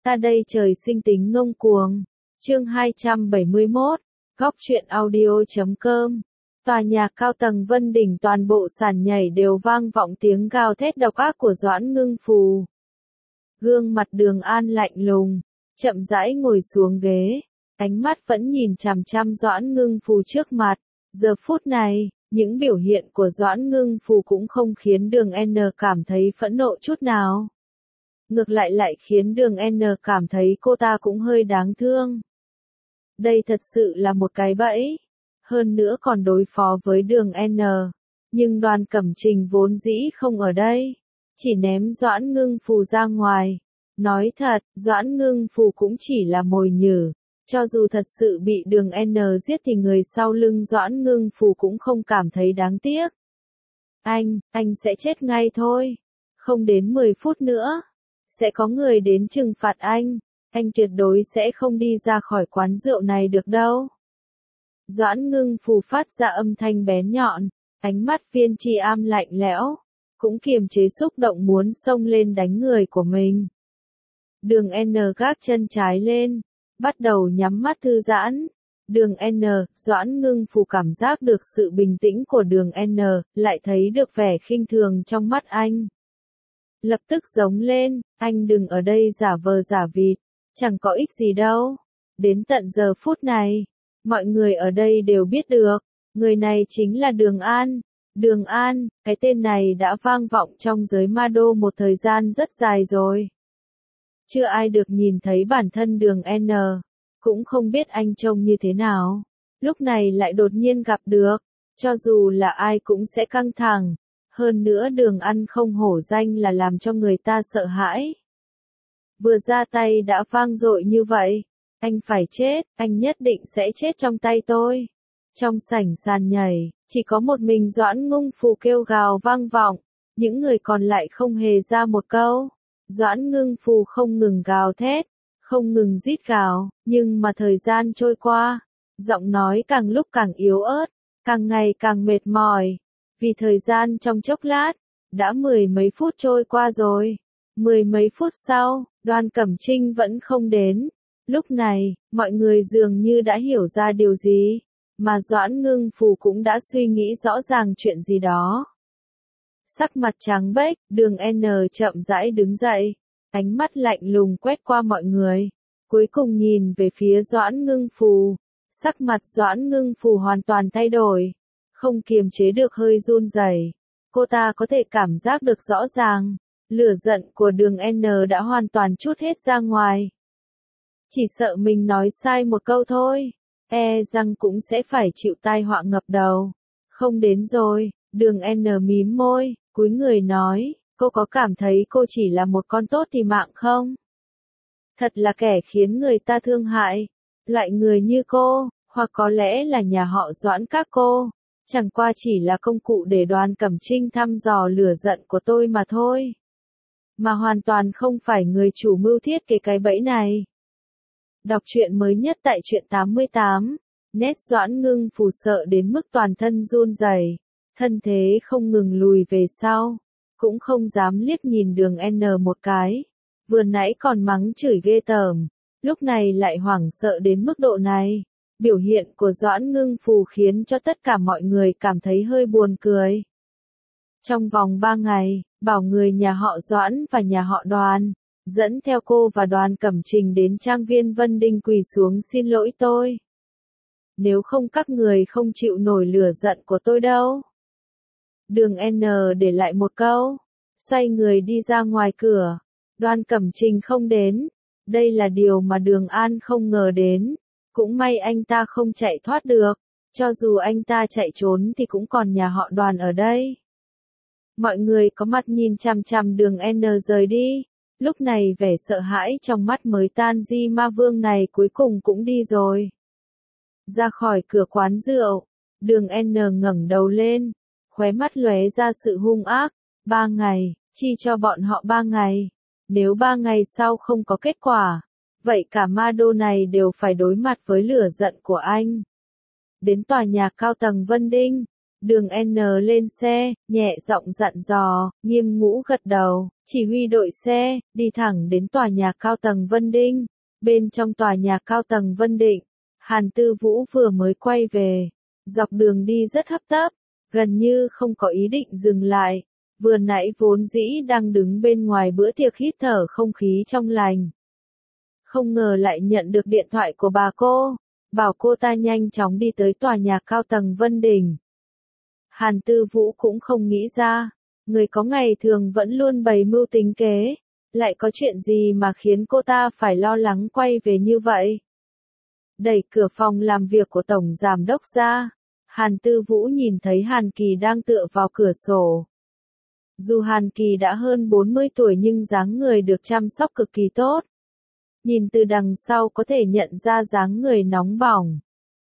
Ta đây trời sinh tính ngông cuồng. Chương 271, góc truyện audio.com. Tòa nhà cao tầng Vân Đỉnh toàn bộ sàn nhảy đều vang vọng tiếng gào thét độc ác của Doãn Ngưng Phù. Gương mặt Đường An lạnh lùng, chậm rãi ngồi xuống ghế, ánh mắt vẫn nhìn chằm chằm Doãn Ngưng Phù trước mặt. Giờ phút này, những biểu hiện của Doãn Ngưng Phù cũng không khiến Đường N cảm thấy phẫn nộ chút nào. Ngược lại khiến Đường N cảm thấy cô ta cũng hơi đáng thương. Đây thật sự là một cái bẫy. Hơn nữa còn đối phó với Đường N. Nhưng Đoàn Cẩm Trình vốn dĩ không ở đây. Chỉ ném Doãn Ngưng Phù ra ngoài. Nói thật, Doãn Ngưng Phù cũng chỉ là mồi nhử. Cho dù thật sự bị Đường N giết thì người sau lưng Doãn Ngưng Phù cũng không cảm thấy đáng tiếc. Anh sẽ chết ngay thôi. Không đến 10 phút nữa. Sẽ có người đến trừng phạt anh. Anh tuyệt đối sẽ không đi ra khỏi quán rượu này được đâu. Doãn Ngưng Phù phát ra âm thanh bén nhọn. Ánh mắt Viên Tri Am lạnh lẽo. Cũng kiềm chế xúc động muốn xông lên đánh người của mình. Đường N gác chân trái lên. Bắt đầu nhắm mắt thư giãn. Đường N, Doãn Ngưng Phù cảm giác được sự bình tĩnh của Đường N, lại thấy được vẻ khinh thường trong mắt anh. Lập tức giống lên, anh đừng ở đây giả vờ giả vịt, chẳng có ích gì đâu. Đến tận giờ phút này, mọi người ở đây đều biết được, người này chính là Đường An. Đường An, cái tên này đã vang vọng trong giới ma đô một thời gian rất dài rồi. Chưa ai được nhìn thấy bản thân Đường N, cũng không biết anh trông như thế nào. Lúc này lại đột nhiên gặp được, cho dù là ai cũng sẽ căng thẳng. Hơn nữa Đường An không hổ danh là làm cho người ta sợ hãi. Vừa ra tay đã vang dội như vậy. Anh phải chết, anh nhất định sẽ chết trong tay tôi. Trong sảnh sàn nhảy, chỉ có một mình Doãn Ngưng Phù kêu gào vang vọng. Những người còn lại không hề ra một câu. Doãn Ngưng Phù không ngừng gào thét, không ngừng rít gào, nhưng mà thời gian trôi qua, giọng nói càng lúc càng yếu ớt, càng ngày càng mệt mỏi. Vì thời gian trong chốc lát, đã 10 mấy phút trôi qua rồi. 10 mấy phút sau, Đoàn Cẩm Trinh vẫn không đến. Lúc này, mọi người dường như đã hiểu ra điều gì, mà Doãn Ngưng Phù cũng đã suy nghĩ rõ ràng chuyện gì đó. Sắc mặt trắng bệch, Đường N chậm rãi đứng dậy, ánh mắt lạnh lùng quét qua mọi người, cuối cùng nhìn về phía Doãn Ngưng Phù. Sắc mặt Doãn Ngưng Phù hoàn toàn thay đổi, không kiềm chế được hơi run rẩy. Cô ta có thể cảm giác được rõ ràng, lửa giận của Đường N đã hoàn toàn trút hết ra ngoài. Chỉ sợ mình nói sai một câu thôi, e rằng cũng sẽ phải chịu tai họa ngập đầu. Không đến rồi, Đường N mím môi, cúi người nói, cô có cảm thấy cô chỉ là một con tốt thì mạng không? Thật là kẻ khiến người ta thương hại. Loại người như cô, hoặc có lẽ là nhà họ Doãn các cô, chẳng qua chỉ là công cụ để Đoàn Cẩm Trinh thăm dò lửa giận của tôi mà thôi. Mà hoàn toàn không phải người chủ mưu thiết kế cái bẫy này. Đọc truyện mới nhất tại truyện 88. Nét Doãn Ngưng Phù sợ đến mức toàn thân run rẩy, thân thế không ngừng lùi về sau, cũng không dám liếc nhìn Đường N một cái. Vừa nãy còn mắng chửi ghê tởm, lúc này lại hoảng sợ đến mức độ này. Biểu hiện của Doãn Ngưng Phù khiến cho tất cả mọi người cảm thấy hơi buồn cười. Trong vòng 3 ngày, bảo người nhà họ Doãn và nhà họ Đoàn, dẫn theo cô và Đoàn Cẩm Trình đến trang viên Vân Đinh quỳ xuống xin lỗi tôi. Nếu không các người không chịu nổi lửa giận của tôi đâu. Đường N để lại một câu, xoay người đi ra ngoài cửa. Đoàn Cẩm Trình không đến. Đây là điều mà Đường An không ngờ đến. Cũng may anh ta không chạy thoát được. Cho dù anh ta chạy trốn thì cũng còn nhà họ Đoàn ở đây. Mọi người có mặt nhìn chằm chằm Đường N rời đi. Lúc này vẻ sợ hãi trong mắt mới tan di ma vương này cuối cùng cũng đi rồi. Ra khỏi cửa quán rượu, Đường N ngẩng đầu lên, khóe mắt lóe ra sự hung ác. 3 ngày, chi cho bọn họ 3 ngày. Nếu 3 ngày sau không có kết quả, vậy cả ma đô này đều phải đối mặt với lửa giận của anh. Đến tòa nhà cao tầng Vân Đinh, Đường N lên xe, nhẹ giọng dặn dò, Nghiêm Ngũ gật đầu, chỉ huy đội xe, đi thẳng đến tòa nhà cao tầng Vân Đinh. Bên trong tòa nhà cao tầng Vân Định, Hàn Tư Vũ vừa mới quay về. Dọc đường đi rất hấp tấp, gần như không có ý định dừng lại. Vừa nãy vốn dĩ đang đứng bên ngoài bữa tiệc hít thở không khí trong lành. Không ngờ lại nhận được điện thoại của bà cô, bảo cô ta nhanh chóng đi tới tòa nhà cao tầng Vân Đình. Hàn Tư Vũ cũng không nghĩ ra, người có ngày thường vẫn luôn bày mưu tính kế, lại có chuyện gì mà khiến cô ta phải lo lắng quay về như vậy. Đẩy cửa phòng làm việc của Tổng Giám đốc ra, Hàn Tư Vũ nhìn thấy Hàn Kỳ đang tựa vào cửa sổ. Dù Hàn Kỳ đã hơn 40 tuổi nhưng dáng người được chăm sóc cực kỳ tốt. Nhìn từ đằng sau có thể nhận ra dáng người nóng bỏng.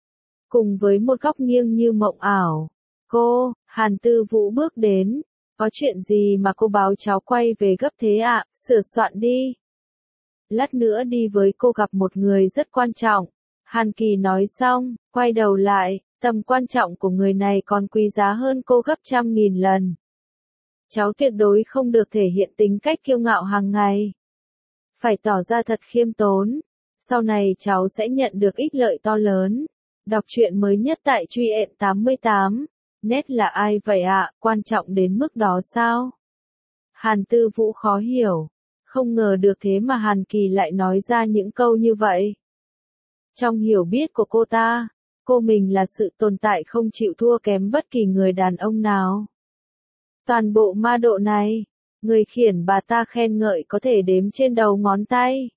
Cùng với một góc nghiêng như mộng ảo. Cô, Hàn Tư Vũ bước đến. Có chuyện gì mà cô báo cháu quay về gấp thế ạ? Sửa soạn đi. Lát nữa đi với cô gặp một người rất quan trọng. Hàn Kỳ nói xong, quay đầu lại, tầm quan trọng của người này còn quý giá hơn cô gấp 100.000 lần. Cháu tuyệt đối không được thể hiện tính cách kiêu ngạo hàng ngày. Phải tỏ ra thật khiêm tốn. Sau này cháu sẽ nhận được ích lợi to lớn. Đọc truyện mới nhất tại Truyện 88. Nét là ai vậy ạ? Quan trọng đến mức đó sao? Hàn Tư Vũ khó hiểu. Không ngờ được thế mà Hàn Kỳ lại nói ra những câu như vậy. Trong hiểu biết của cô ta, cô mình là sự tồn tại không chịu thua kém bất kỳ người đàn ông nào. Toàn bộ ma độ này, người khiển bà ta khen ngợi có thể đếm trên đầu ngón tay.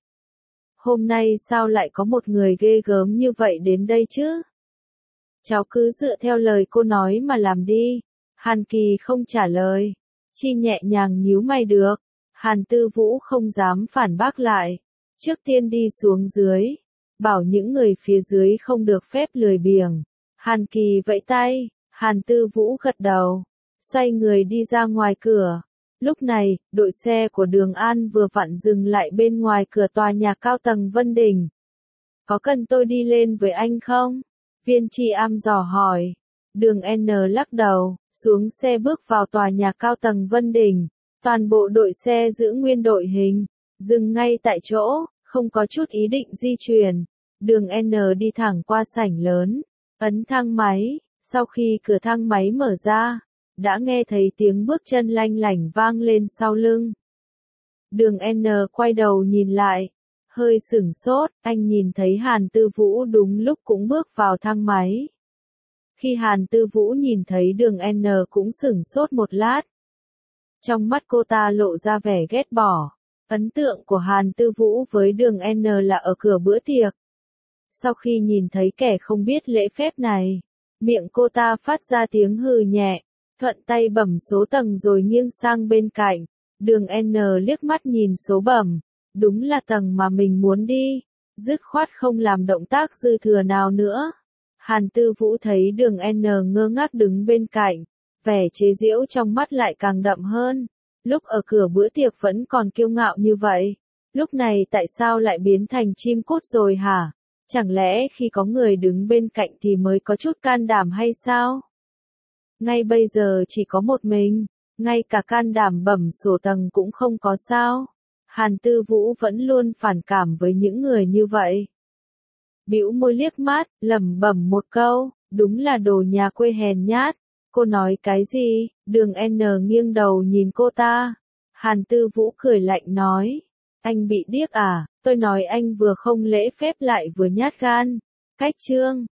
Hôm nay sao lại có một người ghê gớm như vậy đến đây chứ? Cháu cứ dựa theo lời cô nói mà làm đi. Hàn Kỳ không trả lời. Chi nhẹ nhàng nhíu mày được. Hàn Tư Vũ không dám phản bác lại. Trước tiên đi xuống dưới. Bảo những người phía dưới không được phép lười biếng. Hàn Kỳ vẫy tay. Hàn Tư Vũ gật đầu. Xoay người đi ra ngoài cửa. Lúc này, đội xe của Đường An vừa vặn dừng lại bên ngoài cửa tòa nhà cao tầng Vân Đình. Có cần tôi đi lên với anh không? Viên Tri Am dò hỏi. Đường N lắc đầu, xuống xe bước vào tòa nhà cao tầng Vân Đình. Toàn bộ đội xe giữ nguyên đội hình, dừng ngay tại chỗ, không có chút ý định di chuyển. Đường N đi thẳng qua sảnh lớn, ấn thang máy, sau khi cửa thang máy mở ra, đã nghe thấy tiếng bước chân lanh lảnh vang lên sau lưng. Đường N quay đầu nhìn lại, hơi sửng sốt, anh nhìn thấy Hàn Tư Vũ đúng lúc cũng bước vào thang máy. Khi Hàn Tư Vũ nhìn thấy Đường N cũng sửng sốt một lát. Trong mắt cô ta lộ ra vẻ ghét bỏ. Ấn tượng của Hàn Tư Vũ với Đường N là ở cửa bữa tiệc. Sau khi nhìn thấy kẻ không biết lễ phép này, miệng cô ta phát ra tiếng hừ nhẹ, thuận tay bấm số tầng rồi nghiêng sang bên cạnh. Đường N liếc mắt nhìn số bấm, đúng là tầng mà mình muốn đi, dứt khoát không làm động tác dư thừa nào nữa. Hàn Tư Vũ thấy Đường N ngơ ngác đứng bên cạnh, vẻ chế giễu trong mắt lại càng đậm hơn. Lúc ở cửa bữa tiệc vẫn còn kiêu ngạo như vậy, lúc này tại sao lại biến thành chim cút rồi hả? Chẳng lẽ khi có người đứng bên cạnh thì mới có chút can đảm hay sao? Ngay bây giờ chỉ có một mình, ngay cả can đảm bấm sổ tầng cũng không có sao? Hàn Tư Vũ vẫn luôn phản cảm với những người như vậy. Bĩu môi liếc mắt, lẩm bẩm một câu, đúng là đồ nhà quê hèn nhát. Cô nói cái gì? Đường N nghiêng đầu nhìn cô ta. Hàn Tư Vũ cười lạnh nói, anh bị điếc à? Tôi nói anh vừa không lễ phép lại vừa nhát gan. Cách chương